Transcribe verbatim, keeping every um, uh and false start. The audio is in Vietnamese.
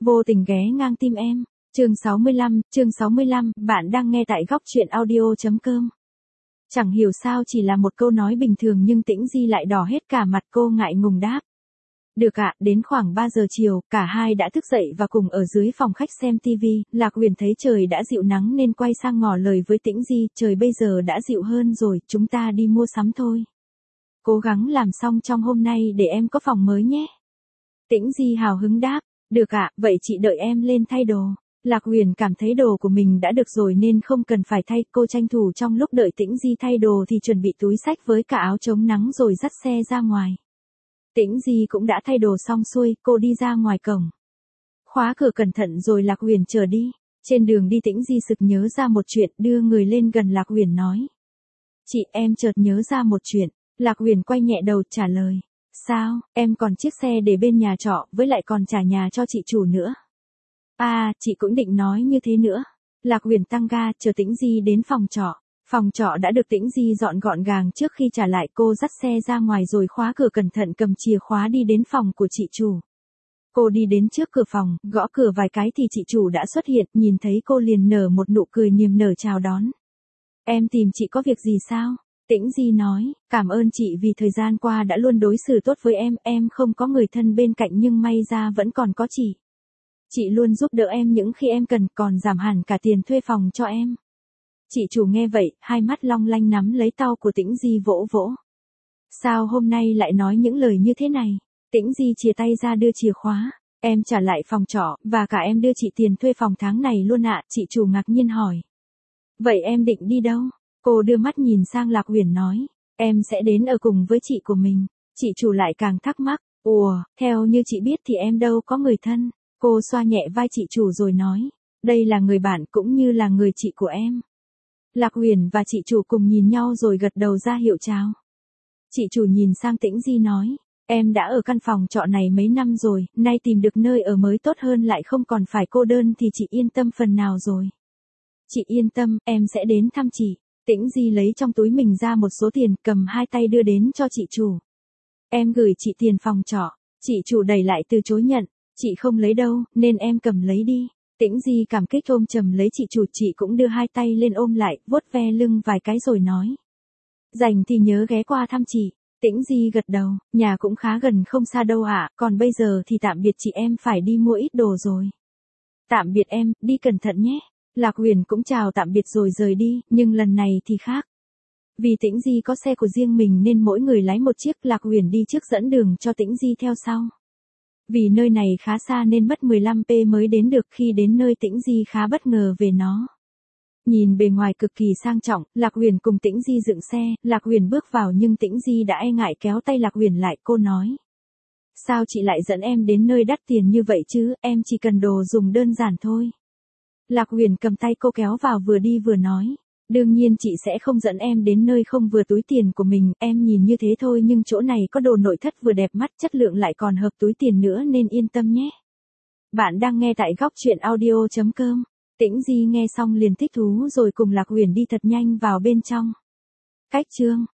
Vô tình ghé ngang tim em. Chương sáu mươi lăm, chương sáu mươi lăm, bạn đang nghe tại góc truyện audio chấm com. Chẳng hiểu sao chỉ là một câu nói bình thường nhưng Tĩnh Di lại đỏ hết cả mặt, cô ngại ngùng đáp. Được ạ, đến khoảng ba giờ chiều, cả hai đã thức dậy và cùng ở dưới phòng khách xem tivi. Lạc Huyền thấy trời đã dịu nắng nên quay sang ngỏ lời với Tĩnh Di, trời bây giờ đã dịu hơn rồi, chúng ta đi mua sắm thôi. Cố gắng làm xong trong hôm nay để em có phòng mới nhé. Tĩnh Di hào hứng đáp, được ạ, vậy chị đợi em lên thay đồ. Lạc Huyền cảm thấy đồ của mình đã được rồi nên không cần phải thay, cô tranh thủ trong lúc đợi Tĩnh Di thay đồ thì chuẩn bị túi xách với cả áo chống nắng rồi dắt xe ra ngoài. Tĩnh Di cũng đã thay đồ xong xuôi, cô đi ra ngoài cổng. Khóa cửa cẩn thận rồi Lạc Huyền chờ đi. Trên đường đi Tĩnh Di sực nhớ ra một chuyện, đưa người lên gần Lạc Huyền nói. Chị, em chợt nhớ ra một chuyện. Lạc Huyền quay nhẹ đầu trả lời. Sao, em còn chiếc xe để bên nhà trọ, với lại còn trả nhà cho chị chủ nữa. À, chị cũng định nói như thế nữa. Lạc Huyền tăng ga, chờ Tĩnh Di đến phòng trọ. Phòng trọ đã được Tĩnh Di dọn gọn gàng, trước khi trả lại cô dắt xe ra ngoài rồi khóa cửa cẩn thận, cầm chìa khóa đi đến phòng của chị chủ. Cô đi đến trước cửa phòng, gõ cửa vài cái thì chị chủ đã xuất hiện, nhìn thấy cô liền nở một nụ cười niềm nở chào đón. Em tìm chị có việc gì sao? Tĩnh Di nói, cảm ơn chị vì thời gian qua đã luôn đối xử tốt với em, em không có người thân bên cạnh nhưng may ra vẫn còn có chị. Chị luôn giúp đỡ em những khi em cần, còn giảm hẳn cả tiền thuê phòng cho em. Chị chủ nghe vậy, hai mắt long lanh nắm lấy tay của Tĩnh Di vỗ vỗ. Sao hôm nay lại nói những lời như thế này? Tĩnh Di chìa tay ra đưa chìa khóa. Em trả lại phòng trọ, và cả em đưa chị tiền thuê phòng tháng này luôn ạ, chị chủ ngạc nhiên hỏi. Vậy em định đi đâu? Cô đưa mắt nhìn sang Lạc Huyền nói. Em sẽ đến ở cùng với chị của mình. Chị chủ lại càng thắc mắc. Ủa, theo như chị biết thì em đâu có người thân. Cô xoa nhẹ vai chị chủ rồi nói. Đây là người bạn cũng như là người chị của em. Lạc Huyền và chị chủ cùng nhìn nhau rồi gật đầu ra hiệu chào. Chị chủ nhìn sang Tĩnh Di nói. Em đã ở căn phòng trọ này mấy năm rồi, nay tìm được nơi ở mới tốt hơn lại không còn phải cô đơn thì chị yên tâm phần nào rồi. Chị yên tâm, em sẽ đến thăm chị. Tĩnh Di lấy trong túi mình ra một số tiền, cầm hai tay đưa đến cho chị chủ. Em gửi chị tiền phòng trọ. Chị chủ đẩy lại từ chối nhận. Chị không lấy đâu, nên em cầm lấy đi. Tĩnh Di cảm kích ôm chầm lấy chị chủ, chị cũng đưa hai tay lên ôm lại, vuốt ve lưng vài cái rồi nói. Rảnh thì nhớ ghé qua thăm chị. Tĩnh Di gật đầu, nhà cũng khá gần không xa đâu ạ, còn bây giờ thì tạm biệt chị, em phải đi mua ít đồ rồi. Tạm biệt em, đi cẩn thận nhé. Lạc Huyền cũng chào tạm biệt rồi rời đi, nhưng lần này thì khác. Vì Tĩnh Di có xe của riêng mình nên mỗi người lái một chiếc, Lạc Huyền đi trước dẫn đường cho Tĩnh Di theo sau. Vì nơi này khá xa nên mất mười lăm phút mới đến được, khi đến nơi Tĩnh Di khá bất ngờ về nó. Nhìn bề ngoài cực kỳ sang trọng, Lạc Huyền cùng Tĩnh Di dựng xe, Lạc Huyền bước vào nhưng Tĩnh Di đã e ngại kéo tay Lạc Huyền lại, cô nói. Sao chị lại dẫn em đến nơi đắt tiền như vậy chứ, em chỉ cần đồ dùng đơn giản thôi. Lạc Huyền cầm tay cô kéo vào vừa đi vừa nói. Đương nhiên chị sẽ không dẫn em đến nơi không vừa túi tiền của mình, em nhìn như thế thôi nhưng chỗ này có đồ nội thất vừa đẹp mắt, chất lượng lại còn hợp túi tiền nữa nên yên tâm nhé. Bạn đang nghe tại góc truyện audio chấm com. Tĩnh Di nghe xong liền thích thú rồi cùng Lạc Huyền đi thật nhanh vào bên trong. Cách chương